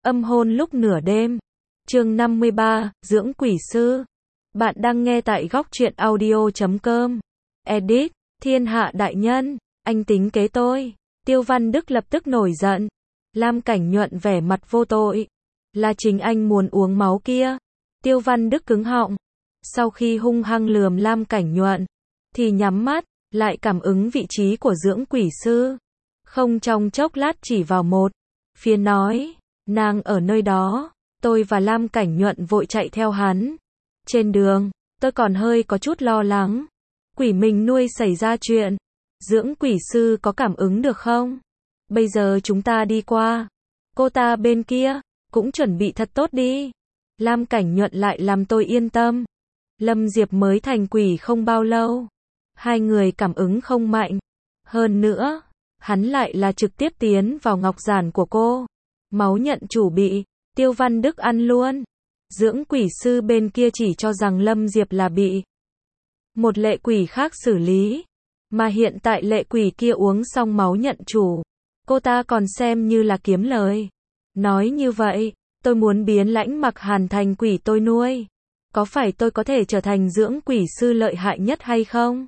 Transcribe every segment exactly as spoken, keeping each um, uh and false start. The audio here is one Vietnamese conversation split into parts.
Âm hôn lúc nửa đêm. Chương năm mươi ba, dưỡng quỷ sư. Bạn đang nghe tại góc truyện audio chấm com. Edit, thiên hạ đại nhân, anh tính kế tôi. Tiêu Văn Đức lập tức nổi giận. Lam Cảnh Nhuận vẻ mặt vô tội. Là chính anh muốn uống máu kia. Tiêu Văn Đức cứng họng. Sau khi hung hăng lườm Lam Cảnh Nhuận, thì nhắm mắt, lại cảm ứng vị trí của dưỡng quỷ sư. Không trong chốc lát chỉ vào một phía nói, nàng ở nơi đó. Tôi và Lam Cảnh Nhuận vội chạy theo hắn. Trên đường, tôi còn hơi có chút lo lắng. Quỷ mình nuôi xảy ra chuyện. Dưỡng quỷ sư có cảm ứng được không? Bây giờ chúng ta đi qua. Cô ta bên kia, cũng chuẩn bị thật tốt đi. Lam Cảnh Nhuận lại làm tôi yên tâm. Lâm Diệp mới thành quỷ không bao lâu. Hai người cảm ứng không mạnh. Hơn nữa, hắn lại là trực tiếp tiến vào ngọc giản của cô. Máu nhận chủ bị Tiêu Văn Đức ăn luôn. Dưỡng quỷ sư bên kia chỉ cho rằng Lâm Diệp là bị một lệ quỷ khác xử lý. Mà hiện tại lệ quỷ kia uống xong máu nhận chủ. Cô ta còn xem như là kiếm lời. Nói như vậy, tôi muốn biến Lãnh Mặc Hàn thành quỷ tôi nuôi. Có phải tôi có thể trở thành dưỡng quỷ sư lợi hại nhất hay không?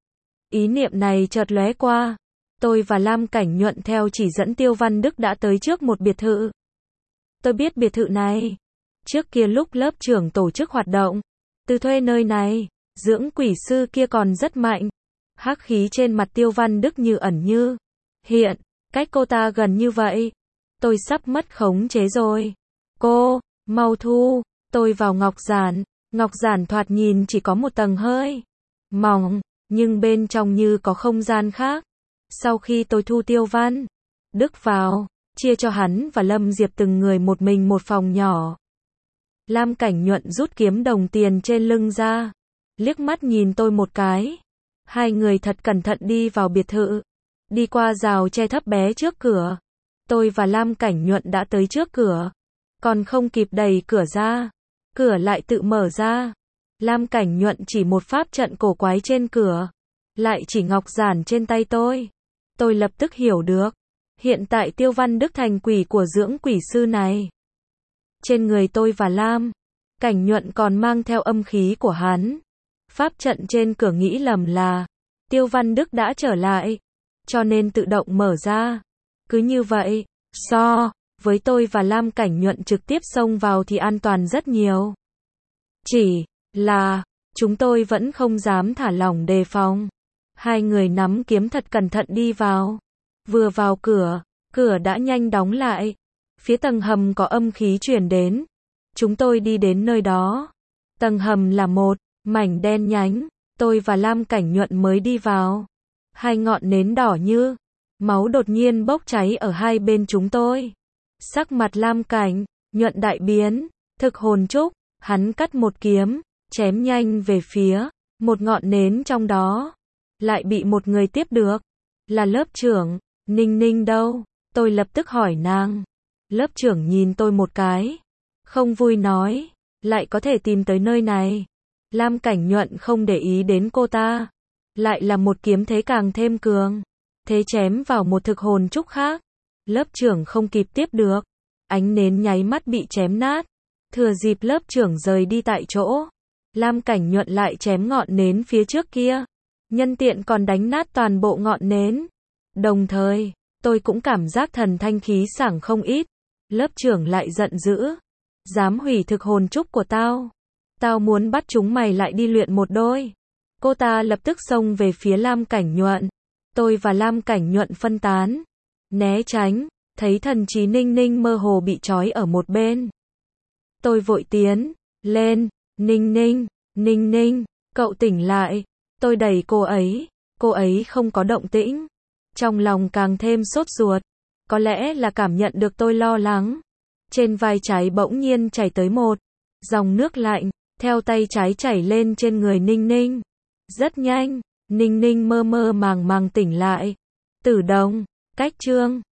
Ý niệm này chợt lóe qua. Tôi và Lam Cảnh Nhuận theo chỉ dẫn Tiêu Văn Đức đã tới trước một biệt thự. Tôi biết biệt thự này. Trước kia lúc lớp trưởng tổ chức hoạt động, từ thuê nơi này, dưỡng quỷ sư kia còn rất mạnh. Hắc khí trên mặt Tiêu Văn Đức như ẩn như hiện, cách cô ta gần như vậy. Tôi sắp mất khống chế rồi. Cô, mau thu, tôi vào ngọc giản. Ngọc giản thoạt nhìn chỉ có một tầng hơi mỏng, nhưng bên trong như có không gian khác. Sau khi tôi thu Tiêu Văn Đức vào, chia cho hắn và Lâm Diệp từng người một mình một phòng nhỏ. Lam Cảnh Nhuận rút kiếm đồng tiền trên lưng ra, liếc mắt nhìn tôi một cái. Hai người thật cẩn thận đi vào biệt thự, đi qua rào tre thấp bé trước cửa. Tôi và Lam Cảnh Nhuận đã tới trước cửa, còn không kịp đẩy cửa ra, cửa lại tự mở ra. Lam Cảnh Nhuận chỉ một pháp trận cổ quái trên cửa, lại chỉ ngọc giản trên tay tôi. Tôi lập tức hiểu được, hiện tại Tiêu Văn Đức thành quỷ của dưỡng quỷ sư này. Trên người tôi và Lam Cảnh Nhuận còn mang theo âm khí của hắn. Pháp trận trên cửa nghĩ lầm là Tiêu Văn Đức đã trở lại, cho nên tự động mở ra. Cứ như vậy, so với tôi và Lam Cảnh Nhuận trực tiếp xông vào thì an toàn rất nhiều. Chỉ là chúng tôi vẫn không dám thả lỏng đề phòng. Hai người nắm kiếm thật cẩn thận đi vào. Vừa vào cửa, cửa đã nhanh đóng lại. Phía tầng hầm có âm khí truyền đến. Chúng tôi đi đến nơi đó. Tầng hầm là một mảnh đen nhánh. Tôi và Lam Cảnh Nhuận mới đi vào. Hai ngọn nến đỏ như máu đột nhiên bốc cháy ở hai bên chúng tôi. Sắc mặt Lam Cảnh Nhuận đại biến. Thực hồn trúc, hắn cắt một kiếm, chém nhanh về phía một ngọn nến trong đó. Lại bị một người tiếp được. Là lớp trưởng. Ninh Ninh đâu? Tôi lập tức hỏi nàng. Lớp trưởng nhìn tôi một cái, không vui nói, lại có thể tìm tới nơi này. Lam Cảnh Nhuận không để ý đến cô ta. Lại là một kiếm thế càng thêm cường. Thế chém vào một thực hồn trúc khác. Lớp trưởng không kịp tiếp được. Ánh nến nháy mắt bị chém nát. Thừa dịp lớp trưởng rời đi tại chỗ, Lam Cảnh Nhuận lại chém ngọn nến phía trước kia. Nhân tiện còn đánh nát toàn bộ ngọn nến. Đồng thời, tôi cũng cảm giác thần thanh khí sảng không ít. Lớp trưởng lại giận dữ. Dám hủy thực hồn trúc của tao. Tao muốn bắt chúng mày lại đi luyện một đôi. Cô ta lập tức xông về phía Lam Cảnh Nhuận. Tôi và Lam Cảnh Nhuận phân tán, né tránh, thấy thần trí Ninh Ninh mơ hồ bị trói ở một bên. Tôi vội tiến lên. Ninh Ninh, Ninh Ninh, cậu tỉnh lại. Tôi đẩy cô ấy. Cô ấy không có động tĩnh. Trong lòng càng thêm sốt ruột. Có lẽ là cảm nhận được tôi lo lắng. Trên vai trái bỗng nhiên chảy tới một dòng nước lạnh, theo tay trái chảy lên trên người Ninh Ninh. Rất nhanh, Ninh Ninh mơ mơ màng màng tỉnh lại. Tử Đồng, cách chương